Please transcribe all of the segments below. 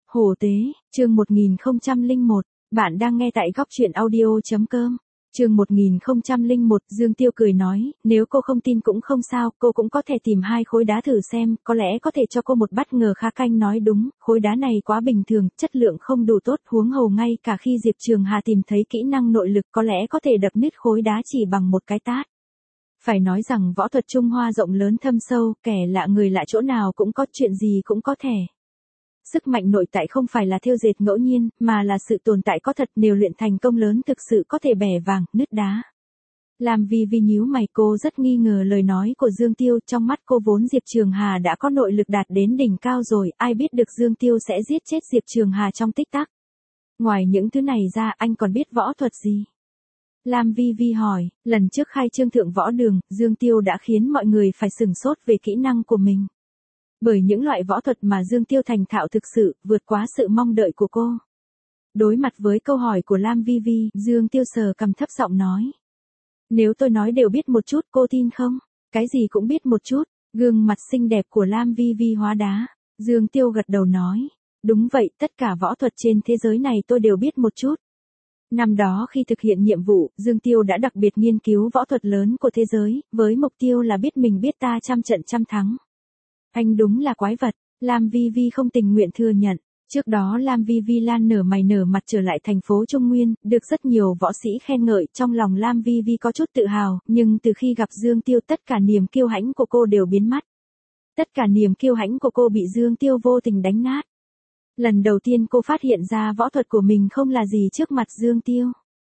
Hổ tế, chương 1001, bạn đang nghe tại góc truyện audio.com. Chương 1001, Dương Tiêu cười nói, nếu cô không tin cũng không sao, cô cũng có thể tìm 2 khối đá thử xem, có lẽ có thể cho cô một bất ngờ. Kha Canh nói đúng, khối đá này quá bình thường, chất lượng không đủ tốt, huống hồ ngay cả khi Diệp Trường Hà tìm thấy kỹ năng nội lực có lẽ có thể đập nứt khối đá chỉ bằng một cái tát. Phải nói rằng võ thuật Trung Hoa rộng lớn thâm sâu, kẻ lạ người lạ chỗ nào cũng có, chuyện gì cũng có thể. Sức mạnh nội tại không phải là thêu dệt ngẫu nhiên, mà là sự tồn tại có thật, nếu luyện thành công lớn thực sự có thể bẻ vàng, nứt đá. Làm vì nhíu mày, cô rất nghi ngờ lời nói của Dương Tiêu, trong mắt cô vốn Diệp Trường Hà đã có nội lực đạt đến đỉnh cao rồi, ai biết được Dương Tiêu sẽ giết chết Diệp Trường Hà trong tích tắc. Ngoài những thứ này ra, anh còn biết võ thuật gì? Lam Vi hỏi, lần trước khai trương thượng võ đường, Dương Tiêu đã khiến mọi người phải sửng sốt về kỹ năng của mình. Bởi những loại võ thuật mà Dương Tiêu thành thạo thực sự, vượt quá sự mong đợi của cô. Đối mặt với câu hỏi của Lam Vi, Dương Tiêu sờ cằm thấp giọng nói. Nếu tôi nói đều biết một chút, cô tin không? Cái gì cũng biết một chút, gương mặt xinh đẹp của Lam Vi hóa đá. Dương Tiêu gật đầu nói. Đúng vậy, tất cả võ thuật trên thế giới này tôi đều biết một chút. Năm đó khi thực hiện nhiệm vụ, Dương Tiêu đã đặc biệt nghiên cứu võ thuật lớn của thế giới, với mục tiêu là biết mình biết ta trăm trận trăm thắng. Anh đúng là quái vật, Lam Vi không tình nguyện thừa nhận. Trước đó Lam Vi lan nở mày nở mặt trở lại thành phố Trung Nguyên, được rất nhiều võ sĩ khen ngợi, trong lòng Lam Vi có chút tự hào, nhưng từ khi gặp Dương Tiêu tất cả niềm kiêu hãnh của cô đều biến mất. Tất cả niềm kiêu hãnh của cô bị Dương Tiêu vô tình đánh nát. Lần đầu tiên cô phát hiện ra võ thuật của mình không là gì trước mặt Dương Tiêu.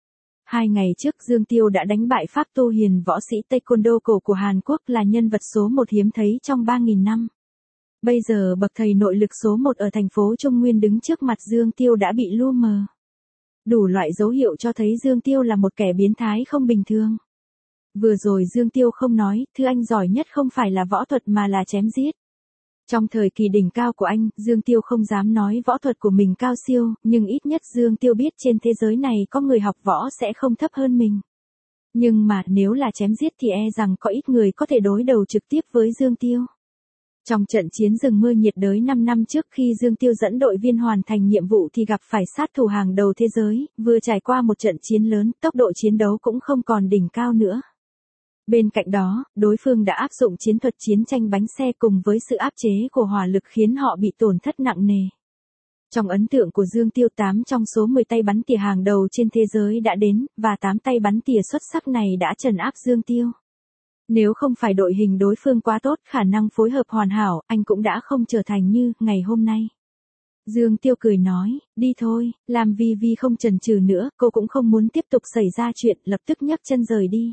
2 ngày trước Dương Tiêu đã đánh bại Pháp Tô Hiền, võ sĩ Taekwondo cổ của Hàn Quốc, là nhân vật số 1 hiếm thấy trong 3.000 năm. Bây giờ bậc thầy nội lực số 1 ở thành phố Trung Nguyên đứng trước mặt Dương Tiêu đã bị lu mờ. Đủ loại dấu hiệu cho thấy Dương Tiêu là một kẻ biến thái không bình thường. Vừa rồi Dương Tiêu không nói, thứ anh giỏi nhất không phải là võ thuật mà là chém giết. Trong thời kỳ đỉnh cao của anh, Dương Tiêu không dám nói võ thuật của mình cao siêu, nhưng ít nhất Dương Tiêu biết trên thế giới này có người học võ sẽ không thấp hơn mình. Nhưng mà nếu là chém giết thì e rằng có ít người có thể đối đầu trực tiếp với Dương Tiêu. Trong trận chiến rừng mưa nhiệt đới 5 năm trước, khi Dương Tiêu dẫn đội viên hoàn thành nhiệm vụ thì gặp phải sát thủ hàng đầu thế giới, vừa trải qua một trận chiến lớn, tốc độ chiến đấu cũng không còn đỉnh cao nữa. Bên cạnh đó, đối phương đã áp dụng chiến thuật chiến tranh bánh xe cùng với sự áp chế của hỏa lực khiến họ bị tổn thất nặng nề. Trong ấn tượng của Dương Tiêu, 8 trong số 10 tay bắn tỉa hàng đầu trên thế giới đã đến, và 8 tay bắn tỉa xuất sắc này đã trấn áp Dương Tiêu. Nếu không phải đội hình đối phương quá tốt, khả năng phối hợp hoàn hảo, anh cũng đã không trở thành như ngày hôm nay. Dương Tiêu cười nói, đi thôi. Làm Vi không chần chừ nữa, cô cũng không muốn tiếp tục xảy ra chuyện, lập tức nhấc chân rời đi.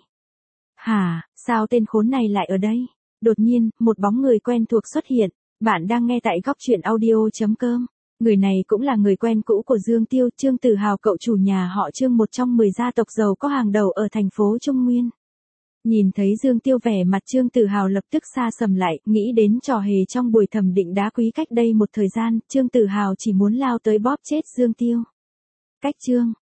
Hả, sao tên khốn này lại ở đây? Đột nhiên, một bóng người quen thuộc xuất hiện. Bạn đang nghe tại góc truyện audio.com. Người này cũng là người quen cũ của Dương Tiêu, Trương Tử Hào, cậu chủ nhà họ Trương, một trong 10 gia tộc giàu có hàng đầu ở thành phố Trung Nguyên. Nhìn thấy Dương Tiêu, vẻ mặt Trương Tử Hào lập tức xa sầm lại, nghĩ đến trò hề trong buổi thẩm định đá quý cách đây một thời gian, Trương Tử Hào chỉ muốn lao tới bóp chết Dương Tiêu. Cách Trương